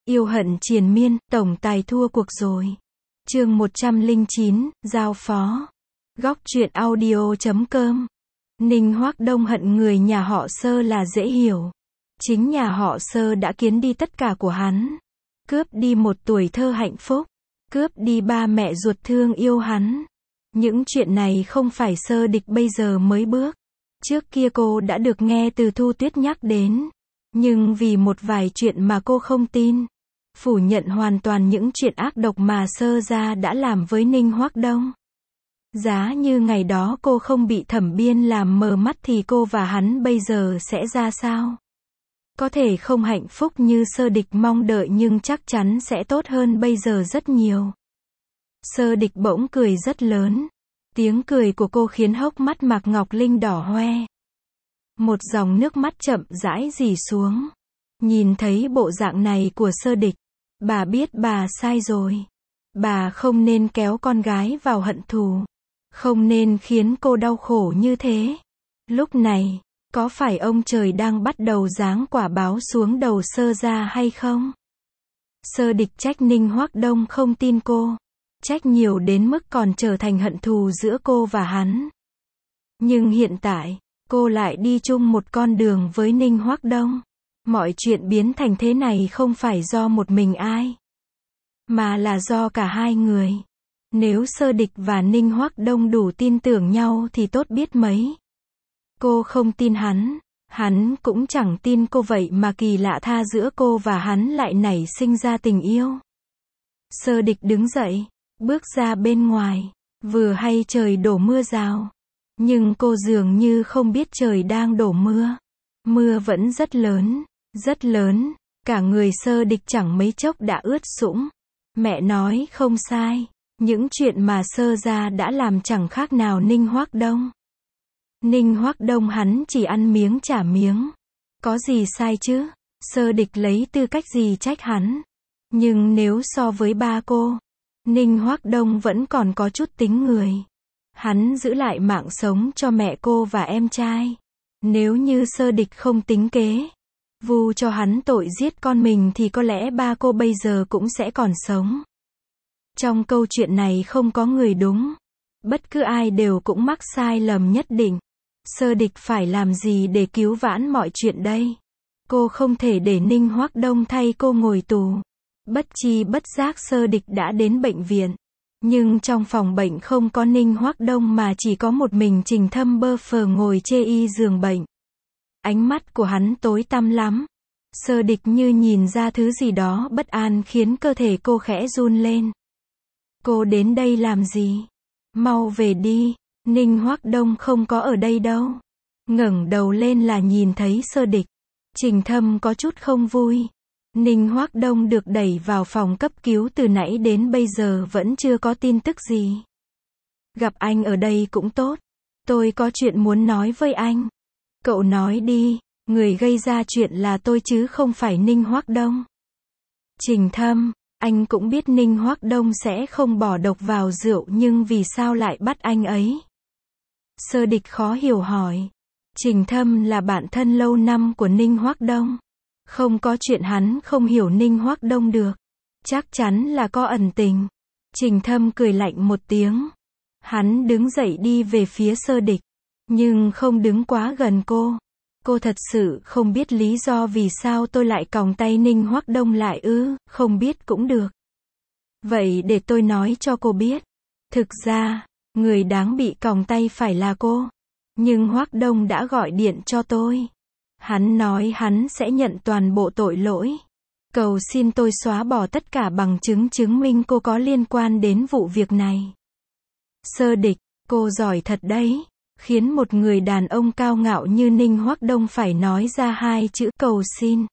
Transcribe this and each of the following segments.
Yêu hận triền miên, tổng tài thua cuộc rồi. Chương 109, giao phó. Góc truyện audio.com. Ninh Hoắc Đông hận người nhà họ Sơ là dễ hiểu. Chính nhà họ Sơ đã kiến đi tất cả của hắn. Cướp đi một tuổi thơ hạnh phúc. Cướp đi ba mẹ ruột thương yêu hắn. Những chuyện này không phải Sơ Địch bây giờ mới bước. Trước kia cô đã được nghe từ Thu Tuyết nhắc đến. Nhưng vì một vài chuyện mà cô không tin. Phủ nhận hoàn toàn những chuyện ác độc mà Sơ gia đã làm với Ninh Hoắc Đông. Giá như ngày đó cô không bị Thẩm Biên làm mờ mắt thì cô và hắn bây giờ sẽ ra sao? Có thể không hạnh phúc như Sơ Địch mong đợi nhưng chắc chắn sẽ tốt hơn bây giờ rất nhiều. Sơ Địch bỗng cười rất lớn. Tiếng cười của cô khiến hốc mắt Mạc Ngọc Linh đỏ hoe. Một dòng nước mắt chậm rãi rỉ xuống. Nhìn thấy bộ dạng này của Sơ Địch, bà biết bà sai rồi. Bà không nên kéo con gái vào hận thù. Không nên khiến cô đau khổ như thế. Lúc này, có phải ông trời đang bắt đầu giáng quả báo xuống đầu Sơ gia hay không? Sơ Địch trách Ninh Hoắc Đông không tin cô. Trách nhiều đến mức còn trở thành hận thù giữa cô và hắn. Nhưng hiện tại, cô lại đi chung một con đường với Ninh Hoắc Đông. Mọi chuyện biến thành thế này không phải do một mình ai, mà là do cả hai người. Nếu Sơ Địch và Ninh Hoắc Đông đủ tin tưởng nhau thì tốt biết mấy. Cô không tin hắn cũng chẳng tin cô, vậy mà kỳ lạ tha giữa cô và hắn lại nảy sinh ra tình yêu. Sơ Địch đứng dậy, bước ra bên ngoài, vừa hay trời đổ mưa rào. Nhưng cô dường như không biết trời đang đổ mưa. Mưa vẫn rất lớn, cả người Sơ Địch chẳng mấy chốc đã ướt sũng. Mẹ nói không sai, những chuyện mà Sơ gia đã làm chẳng khác nào Ninh Hoắc Đông. Ninh Hoắc Đông hắn chỉ ăn miếng trả miếng. Có gì sai chứ? Sơ Địch lấy tư cách gì trách hắn? Nhưng nếu so với ba cô, Ninh Hoắc Đông vẫn còn có chút tính người. Hắn giữ lại mạng sống cho mẹ cô và em trai. Nếu như Sơ Địch không tính kế, vu cho hắn tội giết con mình thì có lẽ ba cô bây giờ cũng sẽ còn sống. Trong câu chuyện này không có người đúng. Bất cứ ai đều cũng mắc sai lầm nhất định. Sơ Địch phải làm gì để cứu vãn mọi chuyện đây? Cô không thể để Ninh Hoắc Đông thay cô ngồi tù. Bất chi bất giác Sơ Địch đã đến bệnh viện. Nhưng trong phòng bệnh không có Ninh Hoắc Đông mà chỉ có một mình Trình Thâm bơ phờ ngồi chê y giường bệnh. Ánh mắt của hắn tối tăm lắm. Sơ Địch như nhìn ra thứ gì đó bất an khiến cơ thể cô khẽ run lên. Cô đến đây làm gì? Mau về đi, Ninh Hoắc Đông không có ở đây đâu. Ngẩng đầu lên là nhìn thấy Sơ Địch. Trình Thâm có chút không vui. Ninh Hoắc Đông được đẩy vào phòng cấp cứu từ nãy đến bây giờ vẫn chưa có tin tức gì. Gặp anh ở đây cũng tốt. Tôi có chuyện muốn nói với anh. Cậu nói đi, người gây ra chuyện là tôi chứ không phải Ninh Hoắc Đông. Trình Thâm, anh cũng biết Ninh Hoắc Đông sẽ không bỏ độc vào rượu nhưng vì sao lại bắt anh ấy? Sơ Địch khó hiểu hỏi. Trình Thâm là bạn thân lâu năm của Ninh Hoắc Đông. Không có chuyện hắn không hiểu Ninh Hoắc Đông được. Chắc chắn là có ẩn tình. Trình Thâm cười lạnh một tiếng. Hắn đứng dậy đi về phía Sơ Địch. Nhưng không đứng quá gần cô. Cô thật sự không biết lý do vì sao tôi lại còng tay Ninh Hoắc Đông lại ư? Không biết cũng được. Vậy để tôi nói cho cô biết. Thực ra, người đáng bị còng tay phải là cô. Nhưng Hoắc Đông đã gọi điện cho tôi. Hắn nói hắn sẽ nhận toàn bộ tội lỗi. Cầu xin tôi xóa bỏ tất cả bằng chứng chứng minh cô có liên quan đến vụ việc này. Sơ Địch, cô giỏi thật đấy. Khiến một người đàn ông cao ngạo như Ninh Hoắc Đông phải nói ra hai chữ cầu xin.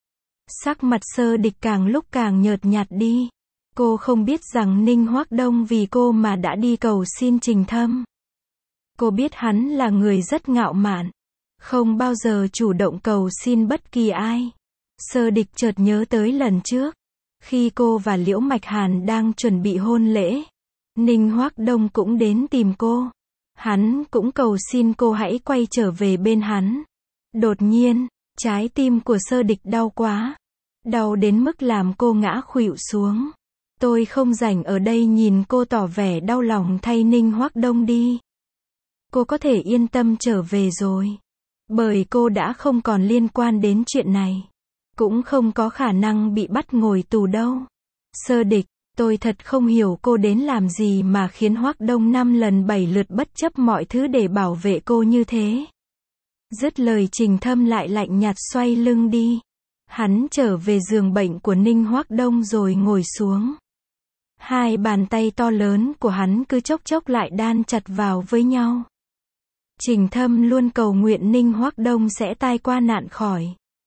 Sắc mặt Sơ Địch càng lúc càng nhợt nhạt đi. Cô không biết rằng Ninh Hoắc Đông vì cô mà đã đi cầu xin Trình Thâm. Cô biết hắn là người rất ngạo mạn. Không bao giờ chủ động cầu xin bất kỳ ai. Sơ Địch chợt nhớ tới lần trước. Khi cô và Liễu Mạch Hàn đang chuẩn bị hôn lễ. Ninh Hoắc Đông cũng đến tìm cô. Hắn cũng cầu xin cô hãy quay trở về bên hắn. Đột nhiên, trái tim của Sơ Địch đau quá. Đau đến mức làm cô ngã khuỵu xuống. Tôi không rảnh ở đây nhìn cô tỏ vẻ đau lòng thay Ninh Hoác Đông đi. Cô có thể yên tâm trở về rồi. Bởi cô đã không còn liên quan đến chuyện này. Cũng không có khả năng bị bắt ngồi tù đâu. Sơ Địch, tôi thật không hiểu cô đến làm gì mà khiến Hoác Đông 5 lần 7 lượt bất chấp mọi thứ để bảo vệ cô như thế. Dứt lời Trình Thâm lại lạnh nhạt xoay lưng đi. Hắn trở về giường bệnh của Ninh Hoác Đông rồi ngồi xuống. Hai bàn tay to lớn của hắn cứ chốc chốc lại đan chặt vào với nhau. Trình Thâm luôn cầu nguyện Ninh Hoác Đông sẽ tai qua nạn khỏi.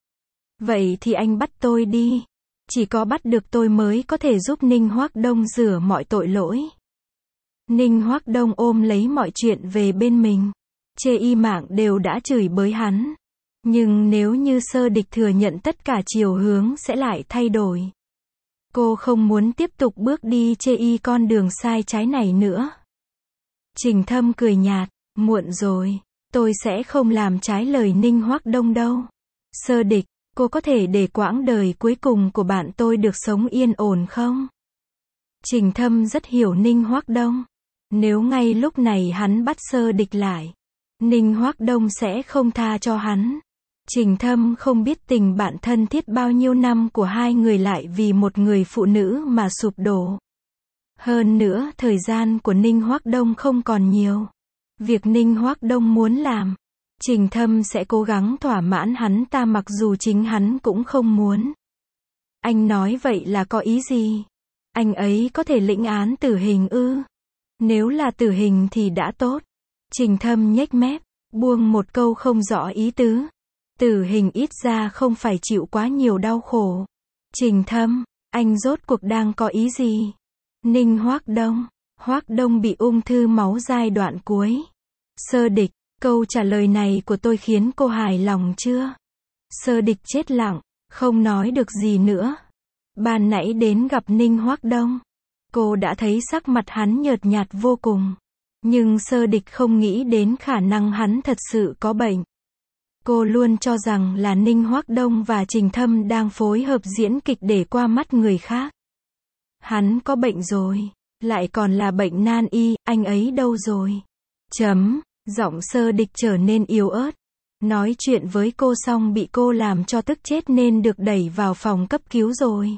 Vậy thì anh bắt tôi đi. Chỉ có bắt được tôi mới có thể giúp Ninh Hoác Đông rửa mọi tội lỗi. Ninh Hoác Đông ôm lấy mọi chuyện về bên mình. Chê y mạng đều đã chửi bới hắn. Nhưng nếu như Sơ Địch thừa nhận tất cả chiều hướng sẽ lại thay đổi. Cô không muốn tiếp tục bước đi chê y con đường sai trái này nữa. Trình Thâm cười nhạt, muộn rồi, tôi sẽ không làm trái lời Ninh Hoác Đông đâu. Sơ Địch, cô có thể để quãng đời cuối cùng của bạn tôi được sống yên ổn không? Trình Thâm rất hiểu Ninh Hoác Đông. Nếu ngay lúc này hắn bắt Sơ Địch lại, Ninh Hoác Đông sẽ không tha cho hắn. Trình Thâm không biết tình bạn thân thiết bao nhiêu năm của hai người lại vì một người phụ nữ mà sụp đổ. Hơn nữa, thời gian của Ninh Hoác Đông không còn nhiều. Việc Ninh Hoác Đông muốn làm, Trình Thâm sẽ cố gắng thỏa mãn hắn ta mặc dù chính hắn cũng không muốn. Anh nói vậy là có ý gì? Anh ấy có thể lĩnh án tử hình ư? Nếu là tử hình thì đã tốt. Trình Thâm nhếch mép, buông một câu không rõ ý tứ. Tử hình ít ra không phải chịu quá nhiều đau khổ. Trình Thâm, anh rốt cuộc đang có ý gì? Ninh Hoác Đông bị ung thư máu giai đoạn cuối. Sơ Địch, câu trả lời này của tôi khiến cô hài lòng chưa? Sơ Địch chết lặng, không nói được gì nữa. Ban nãy đến gặp Ninh Hoác Đông, cô đã thấy sắc mặt hắn nhợt nhạt vô cùng. Nhưng Sơ Địch không nghĩ đến khả năng hắn thật sự có bệnh. Cô luôn cho rằng là Ninh Hoác Đông và Trình Thâm đang phối hợp diễn kịch để qua mắt người khác. Hắn có bệnh rồi, lại còn là bệnh nan y, anh ấy đâu rồi? Giọng Sơ Địch trở nên yếu ớt. Nói chuyện với cô xong bị cô làm cho tức chết nên được đẩy vào phòng cấp cứu rồi.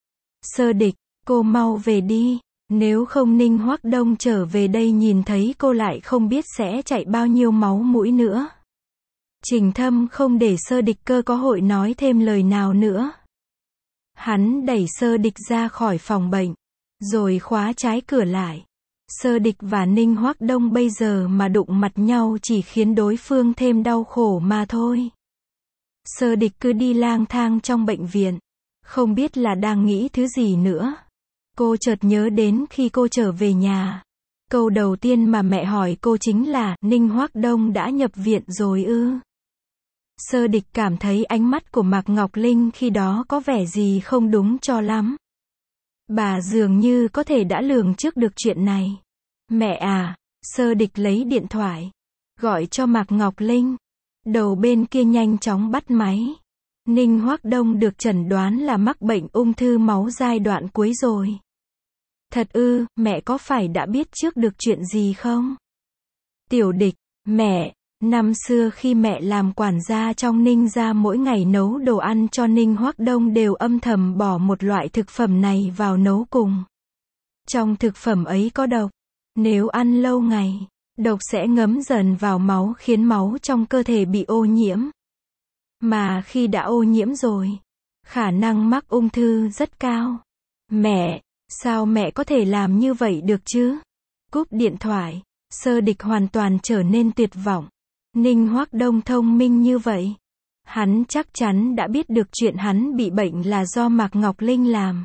Sơ Địch, cô mau về đi. Nếu không Ninh Hoác Đông trở về đây nhìn thấy cô lại không biết sẽ chảy bao nhiêu máu mũi nữa. Trình Thâm không để Sơ Địch cơ có hội nói thêm lời nào nữa. Hắn đẩy Sơ Địch ra khỏi phòng bệnh, rồi khóa trái cửa lại. Sơ Địch và Ninh Hoác Đông bây giờ mà đụng mặt nhau chỉ khiến đối phương thêm đau khổ mà thôi. Sơ Địch cứ đi lang thang trong bệnh viện, không biết là đang nghĩ thứ gì nữa. Cô chợt nhớ đến khi cô trở về nhà. Câu đầu tiên mà mẹ hỏi cô chính là, Ninh Hoác Đông đã nhập viện rồi ư? Sơ Địch cảm thấy ánh mắt của Mạc Ngọc Linh khi đó có vẻ gì không đúng cho lắm. Bà dường như có thể đã lường trước được chuyện này. Mẹ à, Sơ Địch lấy điện thoại, gọi cho Mạc Ngọc Linh. Đầu bên kia nhanh chóng bắt máy. Ninh Hoác Đông được chẩn đoán là mắc bệnh ung thư máu giai đoạn cuối rồi. Thật ư, mẹ có phải đã biết trước được chuyện gì không? Tiểu Địch, mẹ, năm xưa khi mẹ làm quản gia trong Ninh gia mỗi ngày nấu đồ ăn cho Ninh Hoác Đông đều âm thầm bỏ một loại thực phẩm này vào nấu cùng. Trong thực phẩm ấy có độc. Nếu ăn lâu ngày, độc sẽ ngấm dần vào máu khiến máu trong cơ thể bị ô nhiễm. Mà khi đã ô nhiễm rồi, khả năng mắc ung thư rất cao. Mẹ, sao mẹ có thể làm như vậy được chứ? Cúp điện thoại, Sơ Địch hoàn toàn trở nên tuyệt vọng. Ninh Hoác Đông thông minh như vậy. Hắn chắc chắn đã biết được chuyện hắn bị bệnh là do Mạc Ngọc Linh làm.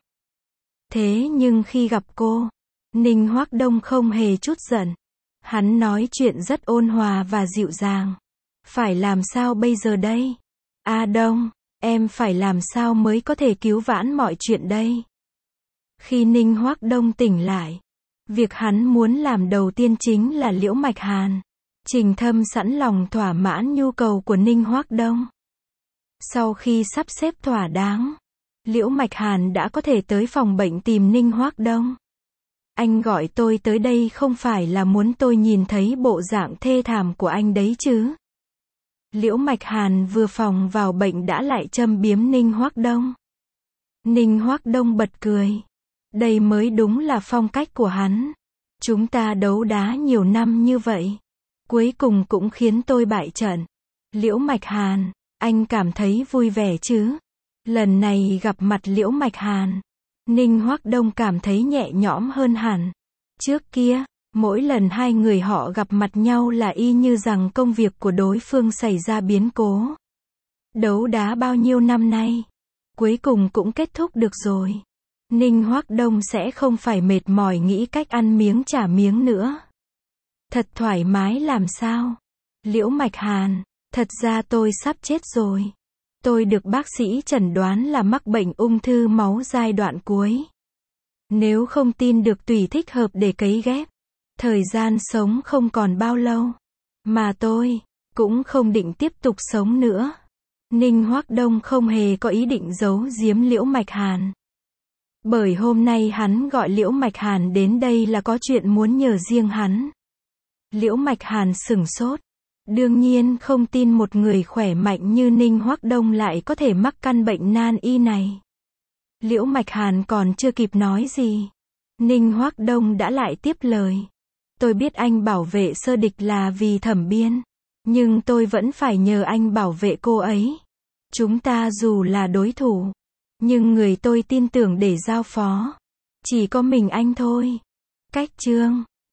Thế nhưng khi gặp cô, Ninh Hoác Đông không hề chút giận. Hắn nói chuyện rất ôn hòa và dịu dàng. Phải làm sao bây giờ đây? A Đông, em phải làm sao mới có thể cứu vãn mọi chuyện đây? Khi Ninh Hoác Đông tỉnh lại, việc hắn muốn làm đầu tiên chính là liễu mạch hàn. Trình Thâm sẵn lòng thỏa mãn nhu cầu của Ninh Hoác Đông. Sau khi sắp xếp thỏa đáng, Liễu Mạch Hàn đã có thể tới phòng bệnh tìm Ninh Hoác Đông. Anh gọi tôi tới đây không phải là muốn tôi nhìn thấy bộ dạng thê thảm của anh đấy chứ. Liễu Mạch Hàn vừa phòng vào bệnh đã lại châm biếm Ninh Hoác Đông. Ninh Hoác Đông bật cười. Đây mới đúng là phong cách của hắn. Chúng ta đấu đá nhiều năm như vậy. Cuối cùng cũng khiến tôi bại trận. Liễu Mạch Hàn, anh cảm thấy vui vẻ chứ? Lần này gặp mặt Liễu Mạch Hàn, Ninh Hoác Đông cảm thấy nhẹ nhõm hơn hẳn. Trước kia, mỗi lần hai người họ gặp mặt nhau là y như rằng công việc của đối phương xảy ra biến cố. Đấu đá bao nhiêu năm nay, cuối cùng cũng kết thúc được rồi. Ninh Hoác Đông sẽ không phải mệt mỏi nghĩ cách ăn miếng trả miếng nữa. Thật thoải mái làm sao? Liễu Mạch Hàn, thật ra tôi sắp chết rồi. Tôi được bác sĩ chẩn đoán là mắc bệnh ung thư máu giai đoạn cuối. Nếu không tin được tùy thích hợp để cấy ghép. Thời gian sống không còn bao lâu. Mà tôi cũng không định tiếp tục sống nữa. Ninh Hoác Đông không hề có ý định giấu giếm Liễu Mạch Hàn. Bởi hôm nay hắn gọi Liễu Mạch Hàn đến đây là có chuyện muốn nhờ riêng hắn. Liễu Mạch Hàn sửng sốt. Đương nhiên không tin một người khỏe mạnh như Ninh Hoác Đông lại có thể mắc căn bệnh nan y này. Liễu Mạch Hàn còn chưa kịp nói gì. Ninh Hoác Đông đã lại tiếp lời. Tôi biết anh bảo vệ Sơ Địch là vì Thẩm Biên. Nhưng tôi vẫn phải nhờ anh bảo vệ cô ấy. Chúng ta dù là đối thủ. Nhưng người tôi tin tưởng để giao phó. Chỉ có mình anh thôi. Cách chương